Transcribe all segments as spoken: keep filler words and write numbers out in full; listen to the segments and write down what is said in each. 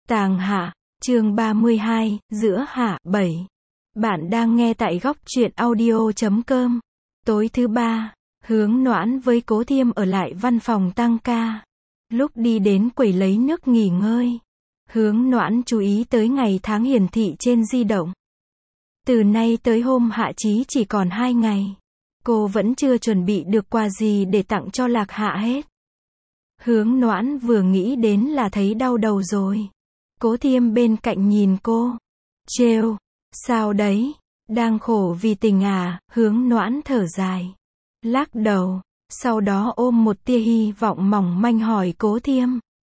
Tàng Hạ, chương ba mươi hai, giữa Hạ, bảy. Bạn đang nghe tại góc truyện audio chấm com. Tối thứ ba, Hướng Noãn với Cố Thiêm ở lại văn phòng tăng ca. Lúc đi đến quầy lấy nước nghỉ ngơi, Hướng Noãn chú ý tới ngày tháng hiển thị trên di động. Từ nay tới hôm hạ chí chỉ còn hai ngày. Cô vẫn chưa chuẩn bị được quà gì để tặng cho Lạc Hạ hết. Hướng Noãn vừa nghĩ đến là thấy đau đầu rồi. Cố Thiêm bên cạnh nhìn cô. Trêu, sao đấy, đang khổ vì tình à, Hướng Noãn thở dài. Lắc đầu, sau đó ôm một tia hy vọng mỏng manh hỏi Cố Thiêm.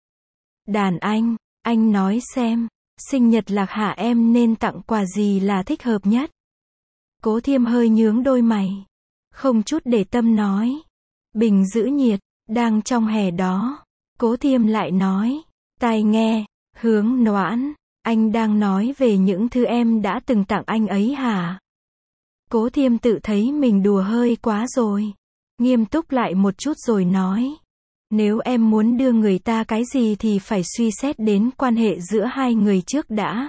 Đàn anh, anh nói xem, sinh nhật Lạc Hạ em nên tặng quà gì là thích hợp nhất? Cố Thiêm hơi nhướng đôi mày. Không chút để tâm nói. Bình giữ nhiệt, đang trong hè đó. Cố Thiêm lại nói. Tai nghe, Hướng Noãn, anh đang nói về những thứ em đã từng tặng anh ấy hả? Cố Thiêm tự thấy mình đùa hơi quá rồi. Nghiêm túc lại một chút rồi nói. Nếu em muốn đưa người ta cái gì thì phải suy xét đến quan hệ giữa hai người trước đã.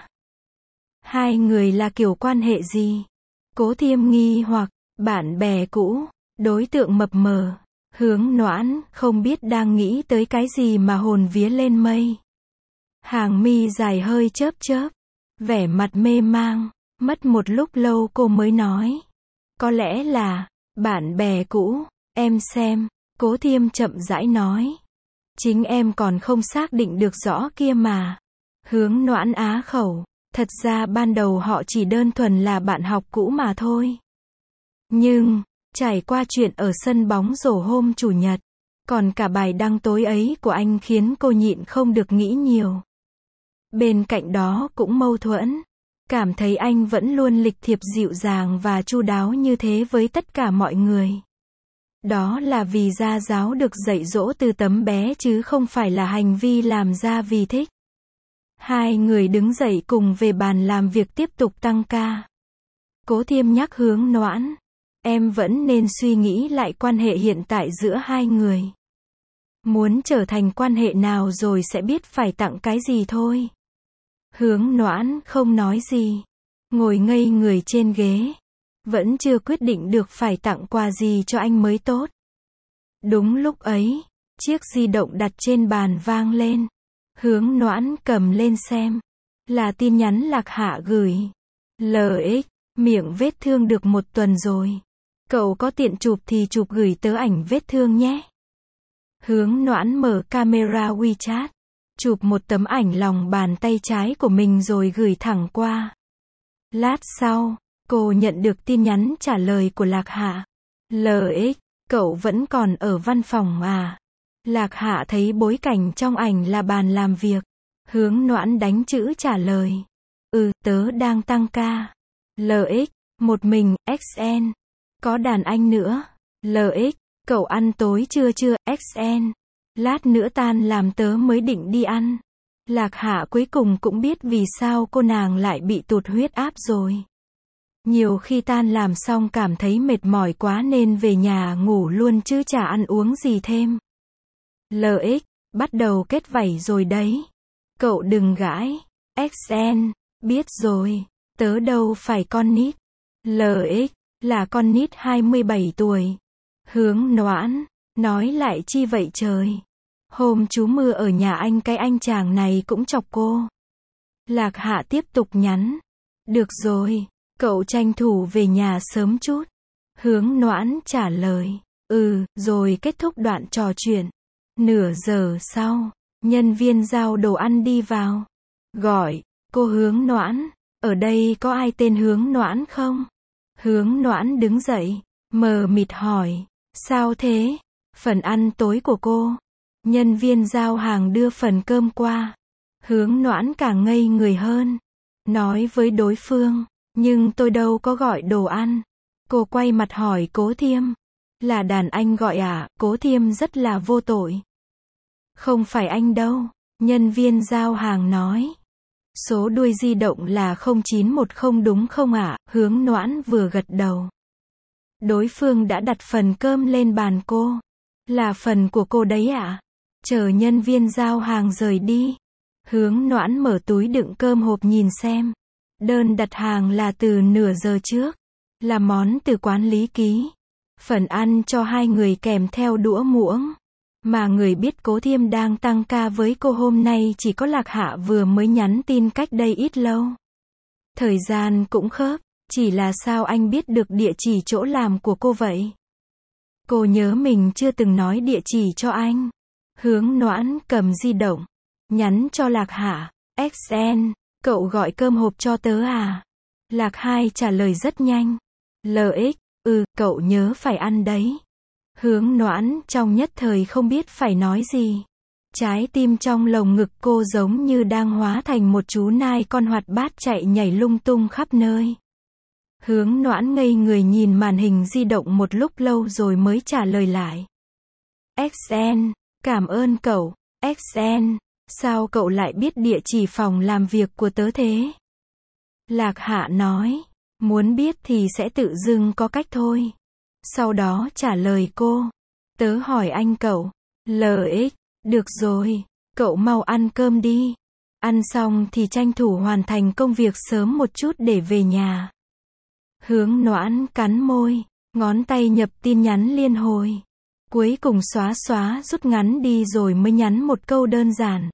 Hai người là kiểu quan hệ gì? Cố Thiêm nghi hoặc, bạn bè cũ, đối tượng mập mờ. Hướng Noãn, không biết đang nghĩ tới cái gì mà hồn vía lên mây. Hàng mi dài hơi chớp chớp, vẻ mặt mê mang, mất một lúc lâu cô mới nói. Có lẽ là, bạn bè cũ, em xem, Cố Thiêm chậm rãi nói. Chính em còn không xác định được rõ kia mà. Hướng Noãn á khẩu, thật ra ban đầu họ chỉ đơn thuần là bạn học cũ mà thôi. Nhưng, trải qua chuyện ở sân bóng rổ hôm chủ nhật, còn cả bài đăng tối ấy của anh khiến cô nhịn không được nghĩ nhiều. Bên cạnh đó cũng mâu thuẫn, cảm thấy anh vẫn luôn lịch thiệp dịu dàng và chu đáo như thế với tất cả mọi người. Đó là vì gia giáo được dạy dỗ từ tấm bé chứ không phải là hành vi làm ra vì thích. Hai người đứng dậy cùng về bàn làm việc tiếp tục tăng ca. Cố Thiêm nhắc Hướng Noãn. Em vẫn nên suy nghĩ lại quan hệ hiện tại giữa hai người. Muốn trở thành quan hệ nào rồi sẽ biết phải tặng cái gì thôi. Hướng Noãn không nói gì. Ngồi ngây người trên ghế. Vẫn chưa quyết định được phải tặng quà gì cho anh mới tốt. Đúng lúc ấy, chiếc di động đặt trên bàn vang lên. Hướng Noãn cầm lên xem. Là tin nhắn Lạc Hạ gửi. lờ ích, miệng vết thương được một tuần rồi. Cậu có tiện chụp thì chụp gửi tớ ảnh vết thương nhé. Hướng Noãn mở camera WeChat. Chụp một tấm ảnh lòng bàn tay trái của mình rồi gửi thẳng qua. Lát sau, cô nhận được tin nhắn trả lời của Lạc Hạ. lờ ích, cậu vẫn còn ở văn phòng à? Lạc Hạ thấy bối cảnh trong ảnh là bàn làm việc. Hướng Noãn đánh chữ trả lời. Ừ, tớ đang tăng ca. lờ ích, một mình, ích en. Có đàn anh nữa. lờ ích, cậu ăn tối chưa chưa, ích en. Lát nữa tan làm tớ mới định đi ăn. Lạc Hạ cuối cùng cũng biết vì sao cô nàng lại bị tụt huyết áp rồi. Nhiều khi tan làm xong cảm thấy mệt mỏi quá nên về nhà ngủ luôn chứ chả ăn uống gì thêm. lờ ích, bắt đầu kết vảy rồi đấy. Cậu đừng gãi. ích en, biết rồi, tớ đâu phải con nít. lờ ích, là con nít hai mươi bảy tuổi. Hướng Noãn, nói lại chi vậy trời. Hôm chú mưa ở nhà anh cái anh chàng này cũng chọc cô. Lạc Hạ tiếp tục nhắn. Được rồi, cậu tranh thủ về nhà sớm chút. Hướng Noãn trả lời. Ừ, rồi kết thúc đoạn trò chuyện. Nửa giờ sau, nhân viên giao đồ ăn đi vào. Gọi, cô Hướng Noãn, ở đây có ai tên Hướng Noãn không? Hướng Noãn đứng dậy, mờ mịt hỏi. Sao thế? Phần ăn tối của cô. Nhân viên giao hàng đưa phần cơm qua. Hướng Noãn càng ngây người hơn. Nói với đối phương. Nhưng tôi đâu có gọi đồ ăn. Cô quay mặt hỏi Cố Thiêm. Là đàn anh gọi à? Cố Thiêm rất là vô tội. Không phải anh đâu. Nhân viên giao hàng nói. Số đuôi di động là không chín một không đúng không ạ? Hướng Noãn vừa gật đầu. Đối phương đã đặt phần cơm lên bàn cô. Là phần của cô đấy ạ. Chờ nhân viên giao hàng rời đi. Hướng Noãn mở túi đựng cơm hộp nhìn xem. Đơn đặt hàng là từ nửa giờ trước. Là món từ quán Lý Ký. Phần ăn cho hai người kèm theo đũa muỗng. Mà người biết Cố Thiêm đang tăng ca với cô hôm nay chỉ có Lạc Hạ vừa mới nhắn tin cách đây ít lâu. Thời gian cũng khớp, chỉ là sao anh biết được địa chỉ chỗ làm của cô vậy? Cô nhớ mình chưa từng nói địa chỉ cho anh. Hướng Noãn cầm di động, nhắn cho Lạc Hạ, ích en, cậu gọi cơm hộp cho tớ à? Lạc Hai trả lời rất nhanh. lờ ích, ừ, cậu nhớ phải ăn đấy. Hướng Noãn trong nhất thời không biết phải nói gì. Trái tim trong lồng ngực cô giống như đang hóa thành một chú nai con hoạt bát chạy nhảy lung tung khắp nơi. Hướng Noãn ngây người nhìn màn hình di động một lúc lâu rồi mới trả lời lại. ích en, cảm ơn cậu, ích en, sao cậu lại biết địa chỉ phòng làm việc của tớ thế? Lạc Hạ nói, muốn biết thì sẽ tự dưng có cách thôi. Sau đó trả lời cô, tớ hỏi anh cậu, lờ ích, được rồi, cậu mau ăn cơm đi. Ăn xong thì tranh thủ hoàn thành công việc sớm một chút để về nhà. Hướng Noãn cắn môi, ngón tay nhập tin nhắn liên hồi. Cuối cùng xóa xóa rút ngắn đi rồi mới nhắn một câu đơn giản.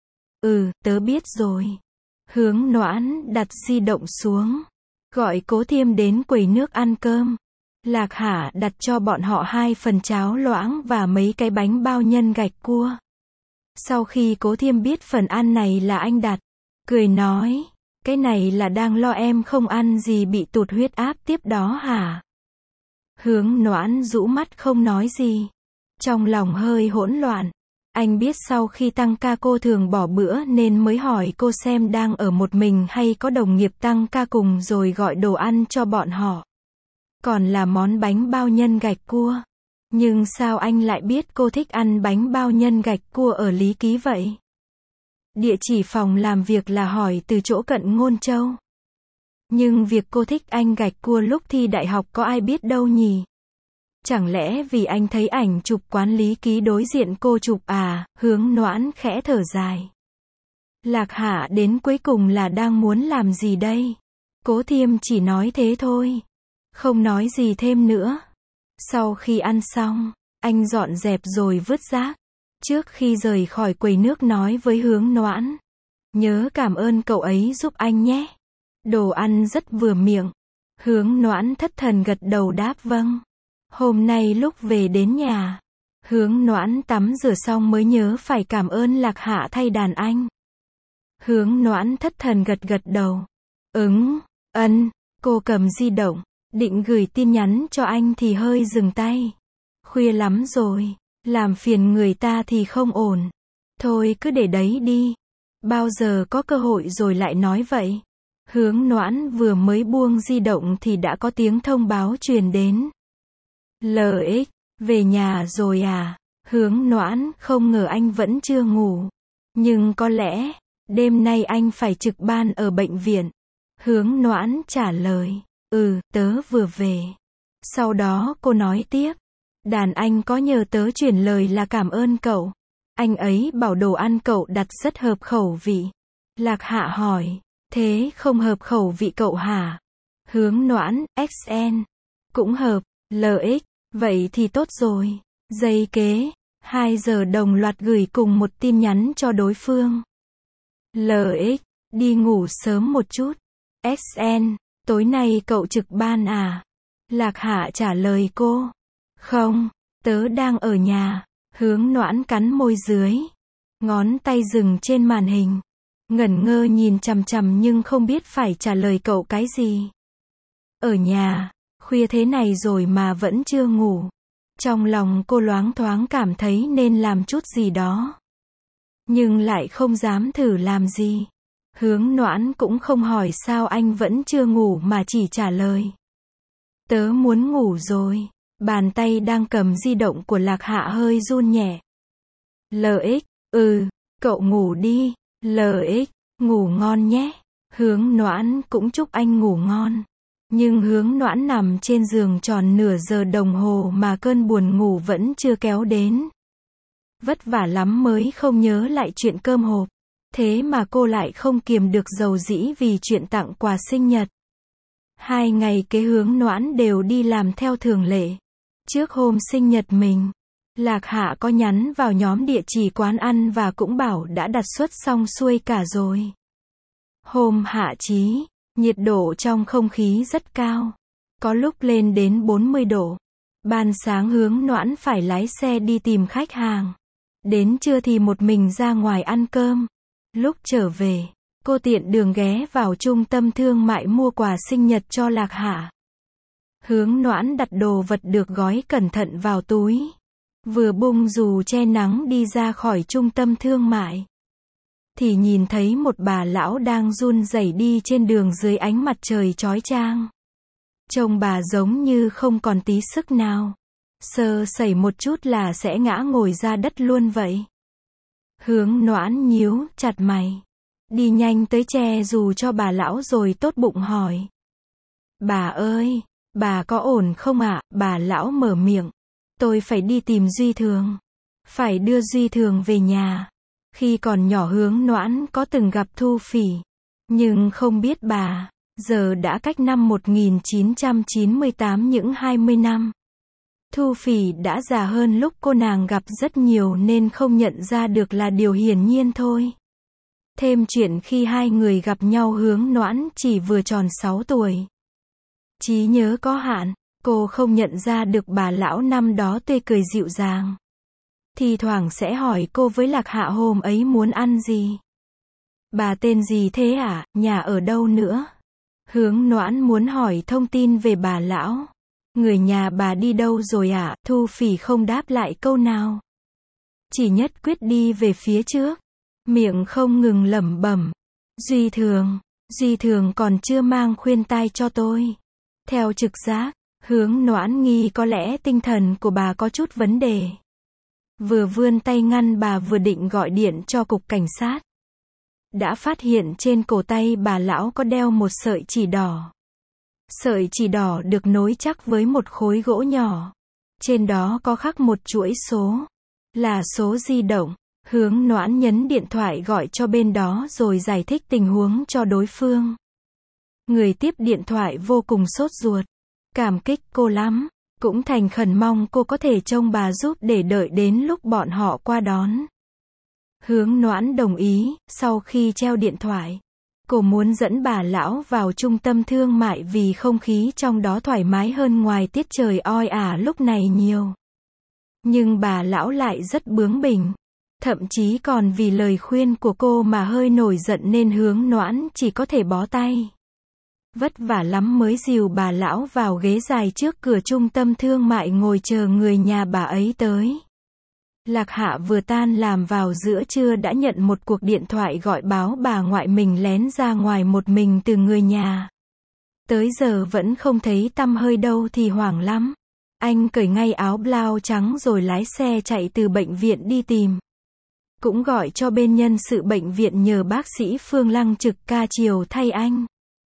Ừ, tớ biết rồi. Hướng Noãn đặt di động xuống, gọi Cố Thiêm đến quầy nước ăn cơm. Lạc Hạ đặt cho bọn họ hai phần cháo loãng và mấy cái bánh bao nhân gạch cua. Sau khi Cố Thiêm biết phần ăn này là anh đặt, cười nói, cái này là đang lo em không ăn gì bị tụt huyết áp tiếp đó hả? Hướng Noãn rũ mắt không nói gì. Trong lòng hơi hỗn loạn. Anh biết sau khi tăng ca cô thường bỏ bữa nên mới hỏi cô xem đang ở một mình hay có đồng nghiệp tăng ca cùng rồi gọi đồ ăn cho bọn họ. Còn là món bánh bao nhân gạch cua. Nhưng sao anh lại biết cô thích ăn bánh bao nhân gạch cua ở Lý Ký vậy? Địa chỉ phòng làm việc là hỏi từ chỗ cận Ngôn Châu. Nhưng việc cô thích anh gạch cua lúc thi đại học có ai biết đâu nhỉ? Chẳng lẽ vì anh thấy ảnh chụp quán Lý Ký đối diện cô chụp à? Hướng Noãn khẽ thở dài. Lạc Hạ đến cuối cùng là đang muốn làm gì đây? Cố Thiêm chỉ nói thế thôi. Không nói gì thêm nữa. Sau khi ăn xong, anh dọn dẹp rồi vứt rác. Trước khi rời khỏi quầy nước nói với Hướng Noãn. Nhớ cảm ơn cậu ấy giúp anh nhé. Đồ ăn rất vừa miệng. Hướng Noãn thất thần gật đầu đáp vâng. Hôm nay lúc về đến nhà, Hướng Noãn tắm rửa xong mới nhớ phải cảm ơn Lạc Hạ thay đàn anh. Hướng Noãn thất thần gật gật đầu. Ứng, ân, cô cầm di động, định gửi tin nhắn cho anh thì hơi dừng tay. Khuya lắm rồi, làm phiền người ta thì không ổn. Thôi cứ để đấy đi. Bao giờ có cơ hội rồi lại nói vậy. Hướng Noãn vừa mới buông di động thì đã có tiếng thông báo truyền đến. lờ ích, về nhà rồi à? Hướng Noãn không ngờ anh vẫn chưa ngủ. Nhưng có lẽ, đêm nay anh phải trực ban ở bệnh viện. Hướng Noãn trả lời, ừ, tớ vừa về. Sau đó cô nói tiếp, đàn anh có nhờ tớ chuyển lời là cảm ơn cậu. Anh ấy bảo đồ ăn cậu đặt rất hợp khẩu vị. Lạc Hạ hỏi, thế không hợp khẩu vị cậu hả? Hướng Noãn, ích en, cũng hợp, lờ ích, vậy thì tốt rồi. Giây kế, hai giờ đồng loạt gửi cùng một tin nhắn cho đối phương. lờ ích, đi ngủ sớm một chút. ích en, tối nay cậu trực ban à? Lạc Hạ trả lời cô, không, tớ đang ở nhà. Hướng Noãn cắn môi dưới, ngón tay dừng trên màn hình, ngẩn ngơ nhìn chằm chằm nhưng không biết phải trả lời cậu cái gì. Ở nhà, khuya thế này rồi mà vẫn chưa ngủ. Trong lòng cô loáng thoáng cảm thấy nên làm chút gì đó. Nhưng lại không dám thử làm gì. Hướng Noãn cũng không hỏi sao anh vẫn chưa ngủ mà chỉ trả lời. Tớ muốn ngủ rồi. Bàn tay đang cầm di động của Lạc Hạ hơi run nhẹ. lờ ích, ừ, cậu ngủ đi. lờ ích, ngủ ngon nhé. Hướng Noãn cũng chúc anh ngủ ngon. Nhưng Hướng Noãn nằm trên giường tròn nửa giờ đồng hồ mà cơn buồn ngủ vẫn chưa kéo đến. Vất vả lắm mới không nhớ lại chuyện cơm hộp. Thế mà cô lại không kiềm được dầu dĩ vì chuyện tặng quà sinh nhật. Hai ngày kế Hướng Noãn đều đi làm theo thường lệ. Trước hôm sinh nhật mình, Lạc Hạ có nhắn vào nhóm địa chỉ quán ăn và cũng bảo đã đặt suất xong xuôi cả rồi. Hôm hạ chí, nhiệt độ trong không khí rất cao. Có lúc lên đến bốn mươi độ. Ban sáng Hướng Noãn phải lái xe đi tìm khách hàng. Đến trưa thì một mình ra ngoài ăn cơm. Lúc trở về, cô tiện đường ghé vào trung tâm thương mại mua quà sinh nhật cho Lạc Hạ. Hướng Noãn đặt đồ vật được gói cẩn thận vào túi. Vừa bung dù che nắng đi ra khỏi trung tâm thương mại, thì nhìn thấy một bà lão đang run rẩy đi trên đường dưới ánh mặt trời chói chang. Trông bà giống như không còn tí sức nào. Sơ sẩy một chút là sẽ ngã ngồi ra đất luôn vậy. Hướng Noãn nhíu chặt mày. Đi nhanh tới che dù cho bà lão rồi tốt bụng hỏi. Bà ơi, bà có ổn không ạ? Bà lão mở miệng. Tôi phải đi tìm Duy Thường. Phải đưa Duy Thường về nhà. Khi còn nhỏ Hướng Noãn có từng gặp Thu Phỉ. Nhưng không biết bà, giờ đã cách năm một nghìn chín trăm chín mươi tám những hai mươi năm. Thu Phỉ đã già hơn lúc cô nàng gặp rất nhiều nên không nhận ra được là điều hiển nhiên thôi. Thêm chuyện khi hai người gặp nhau Hướng Noãn chỉ vừa tròn sáu tuổi. Trí nhớ có hạn, cô không nhận ra được bà lão năm đó tươi cười dịu dàng. Thì thoảng sẽ hỏi cô với Lạc Hạ hôm ấy muốn ăn gì. Bà tên gì thế ạ, nhà ở đâu nữa? Hướng Noãn muốn hỏi thông tin về bà lão. Người nhà bà đi đâu rồi ạ? Thu Phỉ không đáp lại câu nào. Chỉ nhất quyết đi về phía trước. Miệng không ngừng lẩm bẩm. Duy Thường, Duy Thường còn chưa mang khuyên tai cho tôi. Theo trực giác, Hướng Noãn nghi có lẽ tinh thần của bà có chút vấn đề. Vừa vươn tay ngăn bà vừa định gọi điện cho cục cảnh sát. Đã phát hiện trên cổ tay bà lão có đeo một sợi chỉ đỏ. Sợi chỉ đỏ được nối chắc với một khối gỗ nhỏ. Trên đó có khắc một chuỗi số. Là số di động. Hướng Noãn nhấn điện thoại gọi cho bên đó rồi giải thích tình huống cho đối phương. Người tiếp điện thoại vô cùng sốt ruột. Cảm kích cô lắm. Cũng thành khẩn mong cô có thể trông bà giúp để đợi đến lúc bọn họ qua đón. Hướng Noãn đồng ý. Sau khi treo điện thoại, cô muốn dẫn bà lão vào trung tâm thương mại vì không khí trong đó thoải mái hơn ngoài tiết trời oi ả lúc này nhiều. Nhưng bà lão lại rất bướng bỉnh. Thậm chí còn vì lời khuyên của cô mà hơi nổi giận nên Hướng Noãn chỉ có thể bó tay. Vất vả lắm mới dìu bà lão vào ghế dài trước cửa trung tâm thương mại ngồi chờ người nhà bà ấy tới. Lạc Hạ vừa tan làm vào giữa trưa đã nhận một cuộc điện thoại gọi báo bà ngoại mình lén ra ngoài một mình từ người nhà. Tới giờ vẫn không thấy tăm hơi đâu thì hoảng lắm. Anh cởi ngay áo blau trắng rồi lái xe chạy từ bệnh viện đi tìm. Cũng gọi cho bên nhân sự bệnh viện nhờ bác sĩ Phương Lăng trực ca chiều thay anh.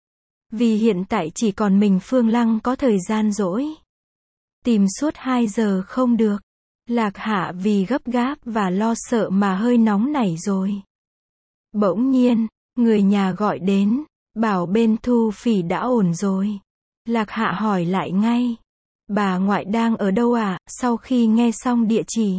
Vì hiện tại chỉ còn mình Phương Lăng có thời gian rỗi. Tìm suốt hai giờ không được. Lạc Hạ vì gấp gáp và lo sợ mà hơi nóng nảy rồi. Bỗng nhiên, người nhà gọi đến, bảo bên Thu Phỉ đã ổn rồi. Lạc Hạ hỏi lại ngay. Bà ngoại đang ở đâu à? Sau khi nghe xong địa chỉ,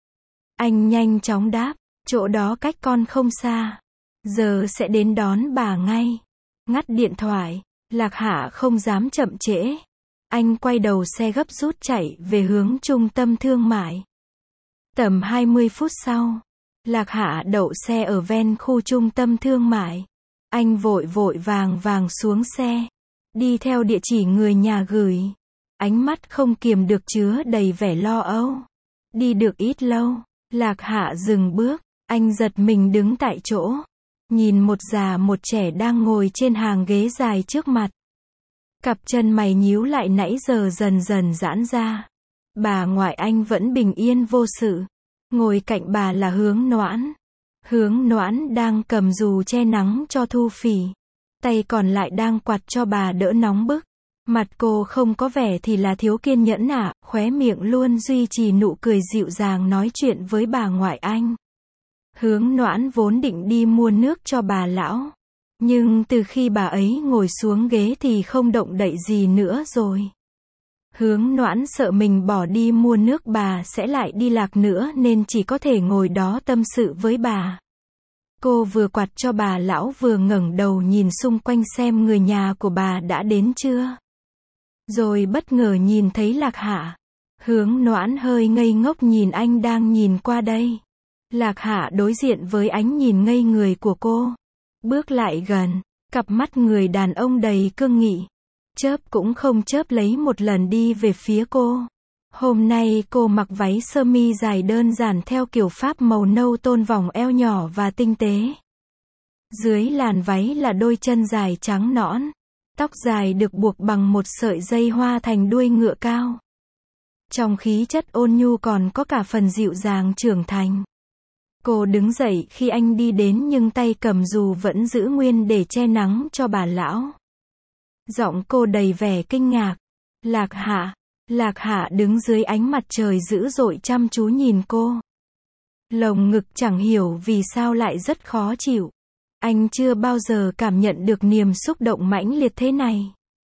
anh nhanh chóng đáp, chỗ đó cách con không xa. Giờ sẽ đến đón bà ngay. Ngắt điện thoại, Lạc Hạ không dám chậm trễ. Anh quay đầu xe gấp rút chạy về hướng trung tâm thương mại. Tầm hai mươi phút sau, Lạc Hạ đậu xe ở ven khu trung tâm thương mại. Anh vội vội vàng vàng xuống xe, đi theo địa chỉ người nhà gửi. Ánh mắt không kiềm được chứa đầy vẻ lo âu. Đi được ít lâu, Lạc Hạ dừng bước, anh giật mình đứng tại chỗ. Nhìn một già một trẻ đang ngồi trên hàng ghế dài trước mặt. Cặp chân mày nhíu lại nãy giờ dần dần giãn ra. Bà ngoại anh vẫn bình yên vô sự. Ngồi cạnh bà là Hướng Noãn. Hướng Noãn đang cầm dù che nắng cho Thu Phỉ. Tay còn lại đang quạt cho bà đỡ nóng bức. Mặt cô không có vẻ thì là thiếu kiên nhẫn ạ, à, khóe miệng luôn duy trì nụ cười dịu dàng nói chuyện với bà ngoại anh. Hướng Noãn vốn định đi mua nước cho bà lão. Nhưng từ khi bà ấy ngồi xuống ghế thì không động đậy gì nữa rồi. Hướng Noãn sợ mình bỏ đi mua nước bà sẽ lại đi lạc nữa nên chỉ có thể ngồi đó tâm sự với bà. Cô vừa quạt cho bà lão vừa ngẩng đầu nhìn xung quanh xem người nhà của bà đã đến chưa. Rồi bất ngờ nhìn thấy Lạc Hạ. Hướng Noãn hơi ngây ngốc nhìn anh đang nhìn qua đây. Lạc Hạ đối diện với ánh nhìn ngây người của cô. Bước lại gần, cặp mắt người đàn ông đầy cương nghị. Chớp cũng không chớp lấy một lần đi về phía cô. Hôm nay cô mặc váy sơ mi dài đơn giản theo kiểu Pháp màu nâu tôn vòng eo nhỏ và tinh tế. Dưới làn váy là đôi chân dài trắng nõn. Tóc dài được buộc bằng một sợi dây hoa thành đuôi ngựa cao. Trong khí chất ôn nhu còn có cả phần dịu dàng trưởng thành. Cô đứng dậy khi anh đi đến nhưng tay cầm dù vẫn giữ nguyên để che nắng cho bà lão. Giọng cô đầy vẻ kinh ngạc. Lạc Hạ. Lạc Hạ đứng dưới ánh mặt trời dữ dội chăm chú nhìn cô. Lồng ngực chẳng hiểu vì sao lại rất khó chịu. Anh chưa bao giờ cảm nhận được niềm xúc động mãnh liệt thế này.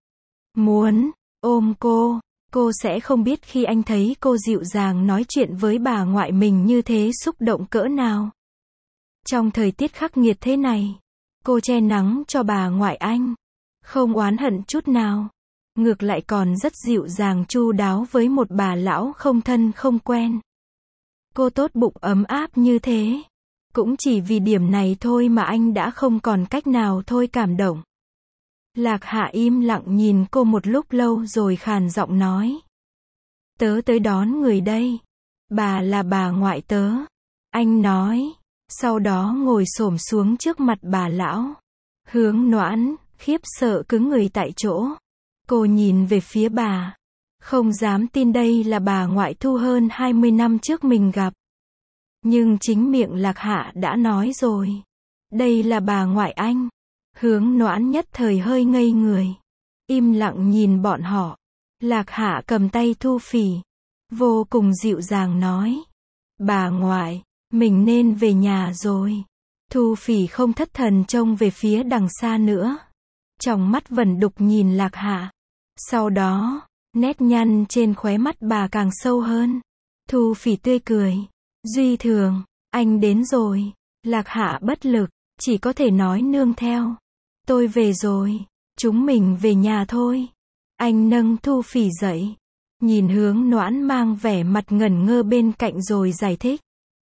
Muốn ôm cô, cô sẽ không biết khi anh thấy cô dịu dàng nói chuyện với bà ngoại mình như thế xúc động cỡ nào. Trong thời tiết khắc nghiệt thế này, cô che nắng cho bà ngoại anh. Không oán hận chút nào. Ngược lại còn rất dịu dàng chu đáo với một bà lão không thân không quen. Cô tốt bụng ấm áp như thế. Cũng chỉ vì điểm này thôi mà anh đã không còn cách nào thôi cảm động. Lạc Hạ im lặng nhìn cô một lúc lâu rồi khàn giọng nói. Tớ tới đón người đây. Bà là bà ngoại tớ. Anh nói. Sau đó ngồi xổm xuống trước mặt bà lão. Hướng Noãn, khiếp sợ cứng người tại chỗ. Cô nhìn về phía bà. Không dám tin đây là bà ngoại Thu hơn hai mươi năm trước mình gặp. Nhưng chính miệng Lạc Hạ đã nói rồi. Đây là bà ngoại anh. Hướng Noãn nhất thời hơi ngây người. Im lặng nhìn bọn họ. Lạc Hạ cầm tay Thu Phỉ. Vô cùng dịu dàng nói. Bà ngoại, mình nên về nhà rồi. Thu Phỉ không thất thần trông về phía đằng xa nữa. Trong mắt vẩn đục nhìn Lạc Hạ. Sau đó, nét nhăn trên khóe mắt bà càng sâu hơn. Thu Phỉ tươi cười. Duy Thường, anh đến rồi. Lạc Hạ bất lực, chỉ có thể nói nương theo. Tôi về rồi, chúng mình về nhà thôi. Anh nâng Thu Phỉ dậy. Nhìn Hướng Noãn mang vẻ mặt ngẩn ngơ bên cạnh rồi giải thích.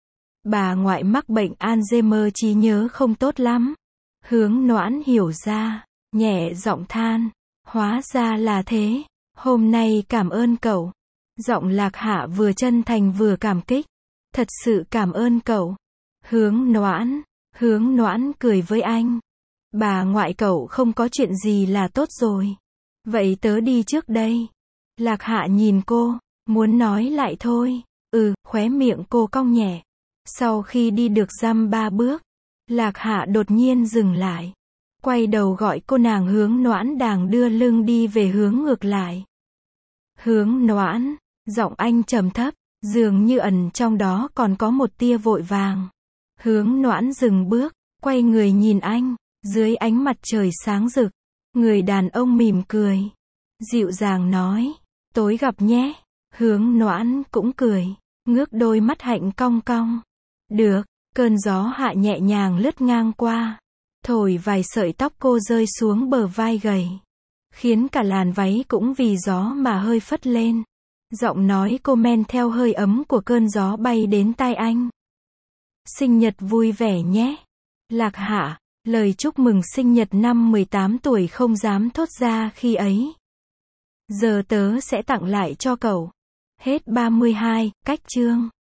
Bà ngoại mắc bệnh Alzheimer trí nhớ không tốt lắm. Hướng Noãn hiểu ra, nhẹ giọng than. Hóa ra là thế. Hôm nay cảm ơn cậu. Giọng Lạc Hạ vừa chân thành vừa cảm kích. Thật sự cảm ơn cậu. Hướng Noãn. Hướng Noãn cười với anh. Bà ngoại cậu không có chuyện gì là tốt rồi. Vậy tớ đi trước đây. Lạc Hạ nhìn cô, muốn nói lại thôi. Ừ, khóe miệng cô cong nhẹ. Sau khi đi được dăm ba bước, Lạc Hạ đột nhiên dừng lại. Quay đầu gọi cô nàng Hướng Noãn đang đưa lưng đi về hướng ngược lại. Hướng Noãn, giọng anh trầm thấp, dường như ẩn trong đó còn có một tia vội vàng. Hướng Noãn dừng bước, quay người nhìn anh, dưới ánh mặt trời sáng rực. Người đàn ông mỉm cười, dịu dàng nói, tối gặp nhé. Hướng Noãn cũng cười, ngước đôi mắt hạnh cong cong. Được, cơn gió hạ nhẹ nhàng lướt ngang qua, thổi vài sợi tóc cô rơi xuống bờ vai gầy, khiến cả làn váy cũng vì gió mà hơi phất lên. Giọng nói cô men theo hơi ấm của cơn gió bay đến tai anh. Sinh nhật vui vẻ nhé. Lạc Hạ, lời chúc mừng sinh nhật năm mười tám tuổi không dám thốt ra khi ấy. Giờ tớ sẽ tặng lại cho cậu. Hết ba mươi hai, cách chương.